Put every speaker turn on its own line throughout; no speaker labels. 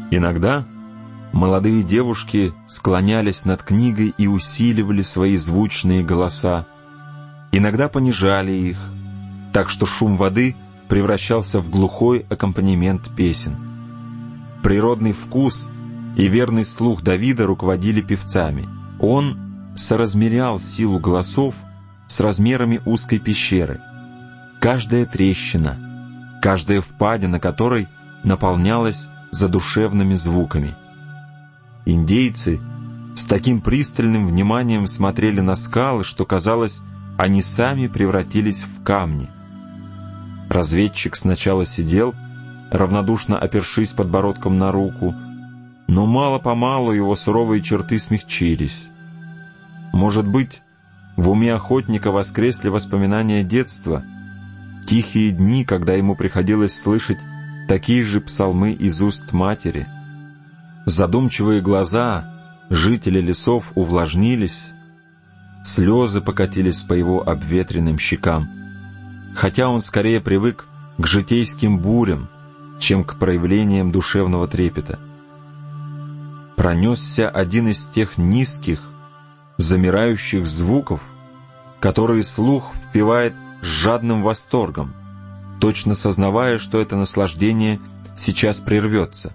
Иногда молодые девушки склонялись над книгой и усиливали свои звучные голоса, иногда понижали их, так что шум воды превращался в глухой аккомпанемент песен. Природный вкус и верный слух Давида руководили певцами. Он соразмерял силу голосов с размерами узкой пещеры. Каждая трещина, каждая впадина которой наполнялась задушевными звуками. Индейцы с таким пристальным вниманием смотрели на скалы, что, казалось, они сами превратились в камни. Разведчик сначала сидел, равнодушно опершись подбородком на руку, но мало-помалу его суровые черты смягчились. Может быть, в уме охотника воскресли воспоминания детства, тихие дни, когда ему приходилось слышать такие же псалмы из уст матери. Задумчивые глаза жителя лесов увлажнились, слезы покатились по его обветренным щекам, хотя он скорее привык к житейским бурям, чем к проявлениям душевного трепета. Пронесся один из тех низких, замирающих звуков, которые слух впивает с жадным восторгом, точно сознавая, что это наслаждение сейчас прервется.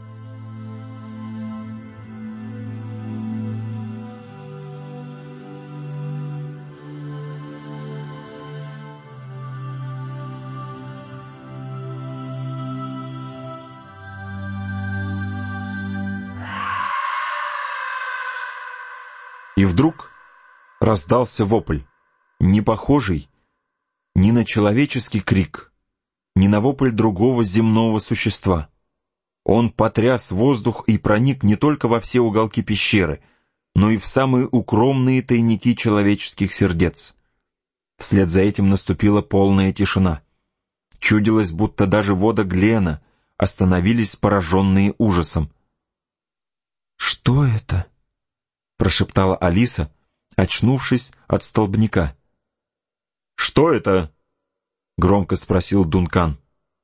И вдруг раздался вопль, не похожий ни на человеческий крик, ни на вопль другого земного существа. Он потряс воздух и проник не только во все уголки пещеры, но и в самые укромные тайники человеческих сердец. Вслед за этим наступила полная тишина. Чудилось, будто даже воды Глена остановились, пораженные ужасом. «Что это?» — прошептала Алиса, очнувшись от столбняка. «Что это?» — громко спросил Дункан.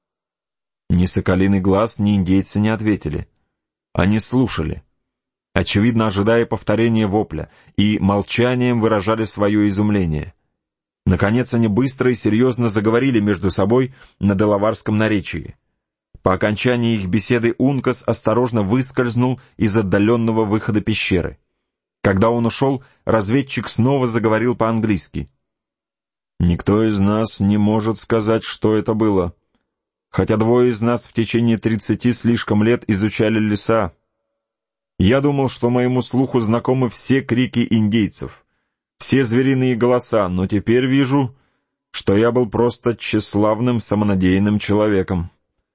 Ни Соколиный Глаз, ни индейцы не ответили. Они слушали, очевидно ожидая повторения вопля, и молчанием выражали свое изумление. Наконец они быстро и серьезно заговорили между собой на делаварском наречии. По окончании их беседы Ункас осторожно выскользнул из отдаленного выхода пещеры. Когда он ушел, разведчик снова заговорил по-английски. «Никто из нас не может сказать, что это было. Хотя двое из нас в течение 30 слишком лет изучали леса. Я думал, что моему слуху знакомы все крики индейцев, все звериные голоса, но теперь вижу, что я был просто тщеславным, самонадеянным человеком».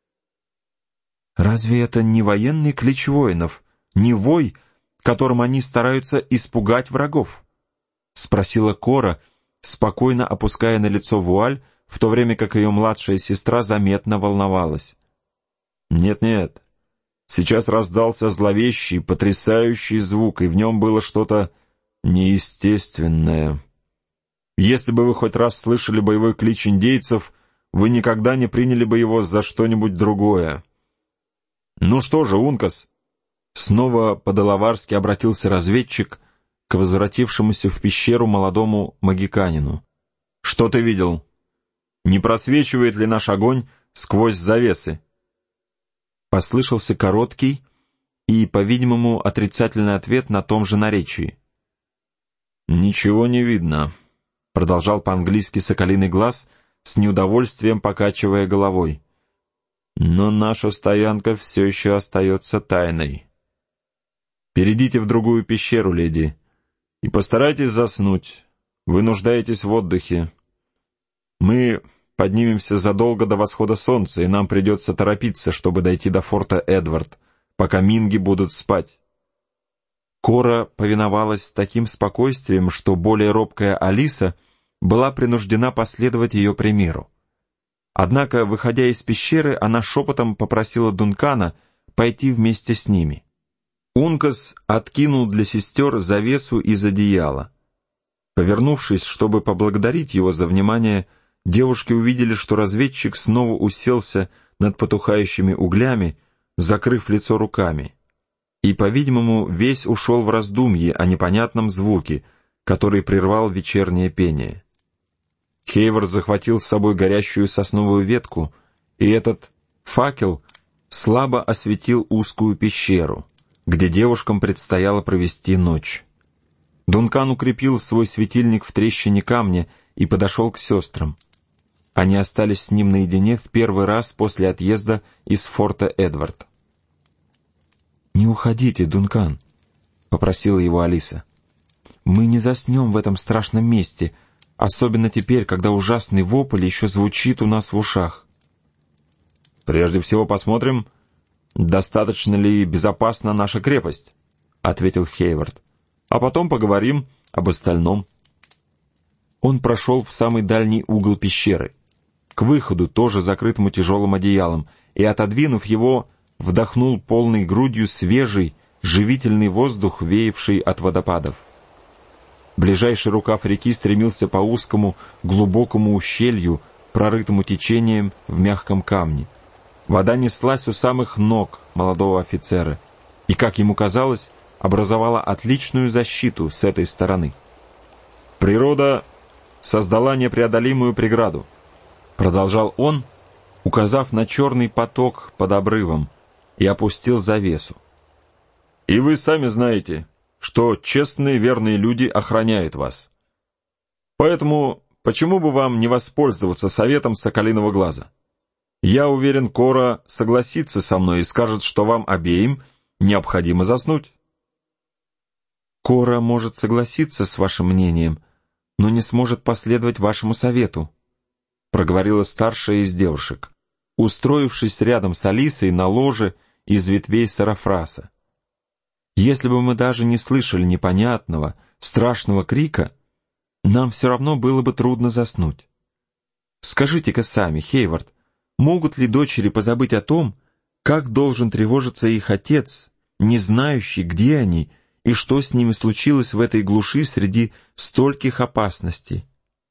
«Разве это не военный клич воинов, не вой, которым они стараются испугать врагов?» — спросила Кора, спокойно опуская на лицо вуаль, в то время как ее младшая сестра заметно волновалась. «Нет-нет, сейчас раздался зловещий, потрясающий звук, и в нем было что-то неестественное. Если бы вы хоть раз слышали боевой клич индейцев, вы никогда не приняли бы его за что-нибудь другое. Ну что же, Ункас?» Снова по-делаварски обратился разведчик к возвратившемуся в пещеру молодому магиканину. «Что ты видел? Не просвечивает ли наш огонь сквозь завесы?» Послышался короткий и, по-видимому, отрицательный ответ на том же наречии. «Ничего не видно», — продолжал по-английски Соколиный Глаз, с неудовольствием покачивая головой. «Но наша стоянка все еще остается тайной. Перейдите в другую пещеру, леди, и постарайтесь заснуть. Вы нуждаетесь в отдыхе. Мы поднимемся задолго до восхода солнца, и нам придется торопиться, чтобы дойти до форта Эдвард, пока минги будут спать». Кора повиновалась с таким спокойствием, что более робкая Алиса была принуждена последовать ее примеру. Однако, выходя из пещеры, она шепотом попросила Дункана пойти вместе с ними. Ункас откинул для сестер завесу из одеяла. Повернувшись, чтобы поблагодарить его за внимание, девушки увидели, что разведчик снова уселся над потухающими углями, закрыв лицо руками, и, по-видимому, весь ушел в раздумье о непонятном звуке, который прервал вечернее пение. Хейвард захватил с собой горящую сосновую ветку, и этот факел слабо осветил узкую пещеру, где девушкам предстояло провести ночь. Дункан укрепил свой светильник в трещине камня и подошел к сестрам. Они остались с ним наедине в первый раз после отъезда из форта Эдвард. «Не уходите, Дункан», — попросила его Алиса. «Мы не заснем в этом страшном месте, особенно теперь, когда ужасный вопль еще звучит у нас в ушах».
«Прежде всего посмотрим, достаточно ли безопасна наша крепость», — ответил Хейвард. «А потом поговорим об остальном».
Он прошел в самый дальний угол пещеры, к выходу, тоже закрытому тяжелым одеялом, и, отодвинув его, вдохнул полной грудью свежий, живительный воздух, веявший от водопадов. Ближайший рукав реки стремился по узкому, глубокому ущелью, прорытому течением в мягком камне. Вода неслась у самых ног молодого офицера и, как ему казалось, образовала отличную защиту с этой стороны.
«Природа создала непреодолимую преграду», — продолжал он, указав на черный поток под обрывом, и опустил завесу. «И вы сами знаете, что честные верные люди охраняют вас. Поэтому почему бы вам не воспользоваться советом Соколиного глаза? Я уверен, Кора согласится со мной и скажет, что вам обеим необходимо заснуть».
«Кора может согласиться с вашим мнением, но не сможет последовать вашему совету», — проговорила старшая из девушек, устроившись рядом с Алисой на ложе из ветвей сарафраса. «Если бы мы даже не слышали непонятного, страшного крика, нам все равно было бы трудно заснуть. Скажите-ка сами, Хейвард, могут ли дочери позабыть о том, как должен тревожиться их отец, не знающий, где они и что с ними случилось в этой глуши среди стольких опасностей?»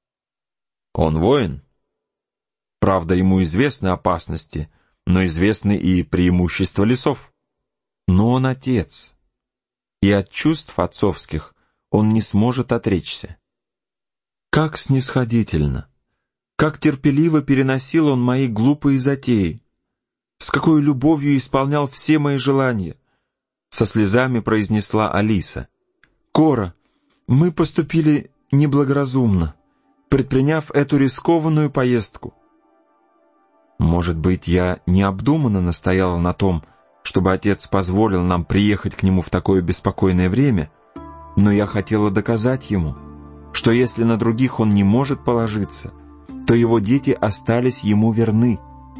«Он воин.
Правда, ему известны опасности, но известны и преимущества лесов. Но он отец, и от чувств отцовских он не сможет отречься. Как снисходительно, как терпеливо переносил он мои глупые затеи, с какой любовью исполнял все мои желания», — со слезами произнесла Алиса. «Кора, мы поступили неблагоразумно, предприняв эту рискованную поездку. Может быть, я необдуманно настояла на том, чтобы отец позволил нам приехать к нему в такое беспокойное время, но я хотела доказать ему, что если на других он не может положиться, то его дети остались ему верны».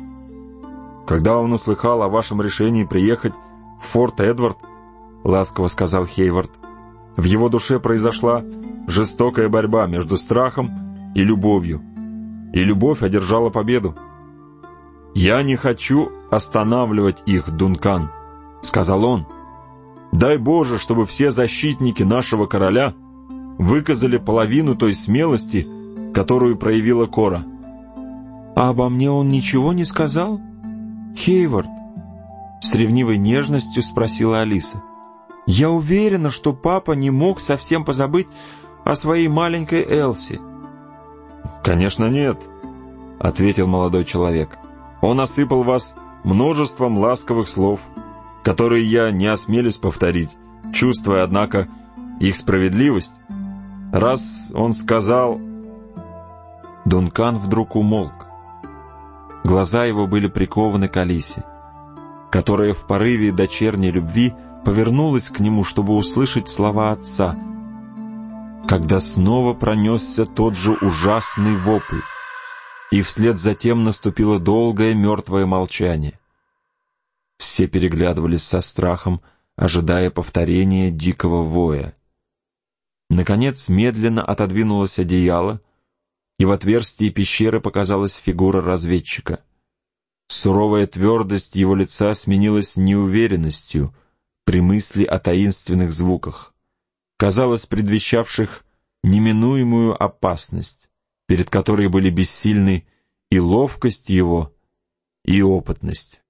«Когда он услыхал о вашем решении приехать в форт Эдвард, — ласково сказал Хейвард, — в его душе произошла жестокая борьба между страхом и любовью, и любовь одержала победу. «Я не хочу останавливать их, Дункан», — сказал он. «Дай Боже, чтобы все защитники нашего короля выказали половину той смелости, которую проявила Кора».
«А обо мне он ничего не сказал, Хейвард?» — с ревнивой нежностью спросила Алиса. «Я уверена, что папа не мог совсем позабыть о своей маленькой Элси».
«Конечно нет», — ответил молодой человек. «Он осыпал вас множеством ласковых слов, которые я не осмелюсь повторить, чувствуя, однако, их справедливость. Раз он сказал...»
Дункан вдруг умолк. Глаза его были прикованы к Алисе, которая в порыве дочерней любви повернулась к нему, чтобы услышать слова отца, когда снова пронесся тот же ужасный вопль, и вслед за тем наступило долгое мертвое молчание. Все переглядывались со страхом, ожидая повторения дикого воя. Наконец медленно отодвинулось одеяло, и в отверстии пещеры показалась фигура разведчика. Суровая твердость его лица сменилась неуверенностью при мысли о таинственных звуках, казалось, предвещавших неминуемую опасность, перед которой были бессильны и ловкость его, и опытность.